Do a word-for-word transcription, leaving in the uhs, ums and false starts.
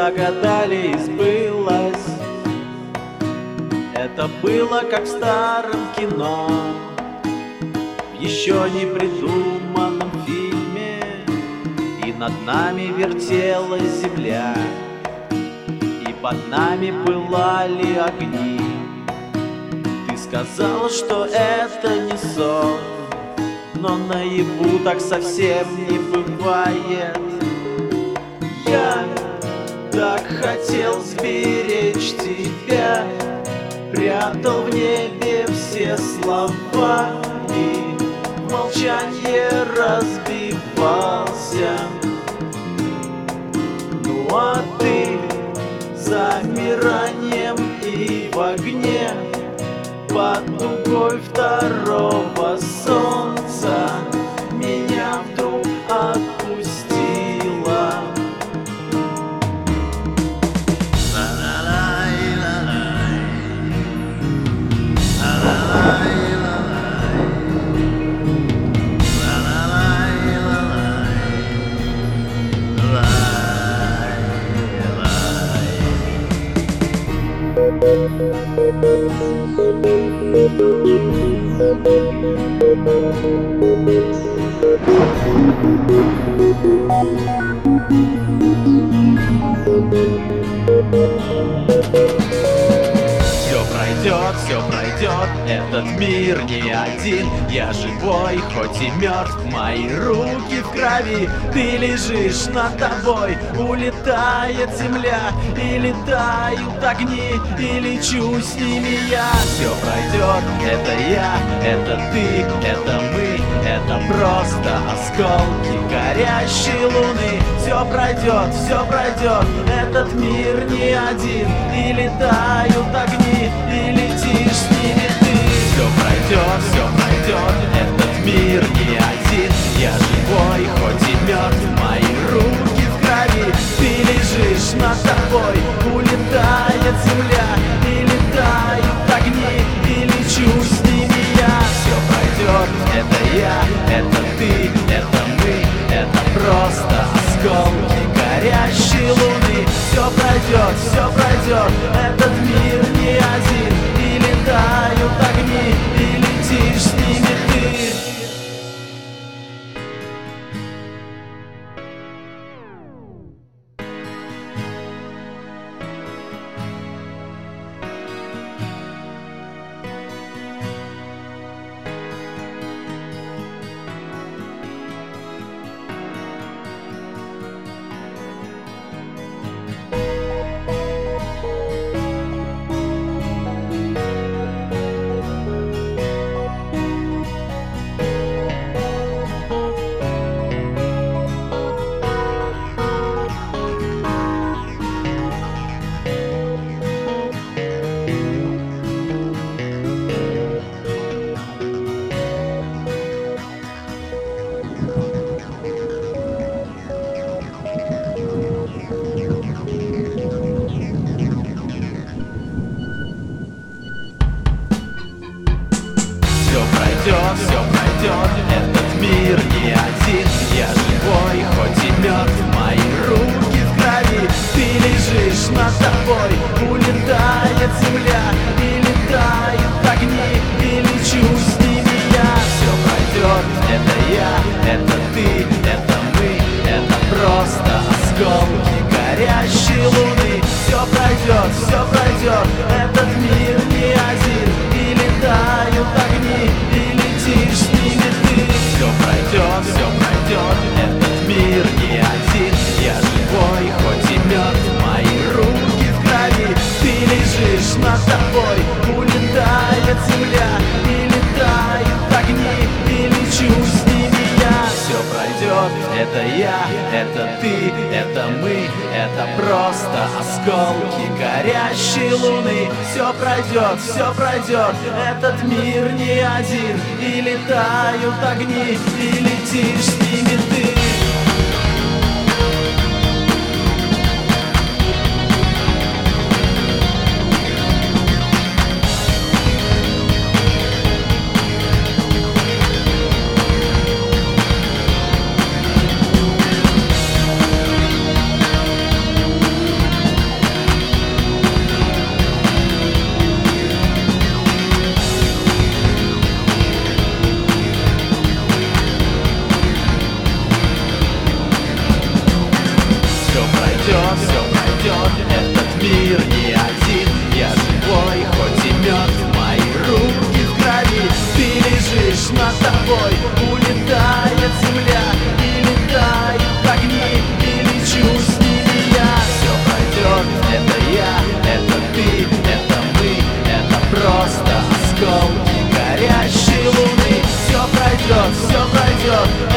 загадали и сбылось. Это было как в старом кино, в еще не придуманном фильме. И над нами вертелась земля, и под нами пылали огни. Ты сказал, что это не сон, но наяву так совсем не бывает. Я так хотел сберечь тебя, прятал в небе все слова и в молчанье разбивался. Ну а ты замиранием и в огне под дугой второго солнца меня вдруг отпустила. Все пройдет, все пройдет, этот мир не один. Я живой, хоть и мертв, мои руки в крови. Ты лежишь над тобой, улетает земля, и летают огни, и лечу с ними я. Все пройдет, это я, это ты, это мы, это просто осколки горящей луны. Все пройдет, все пройдет, этот мир не один, и летают огни, и летишь с ними ты. Все пройдет, все пройдет, этот мир не один. Я живой, хоть и мертв, мои руки в крови. Ты лежишь над тобой, улетает земля, и летают огни, и лечу с ними я. Все пройдет, это я, это ты, это мы, это просто осколки горящей луны. Все пройдет, все пройдет, этот мир не один, и летают огни, и летишь с ними ты. Все пройдет, этот мир не один. Я живой, хоть и мертв, мои руки в крови. Ты лежишь над тобой, улетает земля, и летают огни, и лечу с ними я. Все пройдет, это я, это ты, это мы, это просто осколки горящей луны. Все пройдет, все пройдет, этот мир не один, и летают огни, и летишь с ними ты. Все пройдет, все пройдет, этот мир не один. Я живой, хоть и мертв, мои руки в крови. Ты лежишь над тобой, улетает земля, и летают огни, и лечу с ними я. Все пройдет, это я, это ты, это мы, это просто осколки горящей луны. Все пройдет, все пройдет, этот мир не один, и летают огни, и летишь с ними ты. над тобой улетает земля, и летают огни, и лечу с ними я. Все пройдет, это я, это ты, это мы, это просто осколки горящей луны. Все пройдет, все пройдет,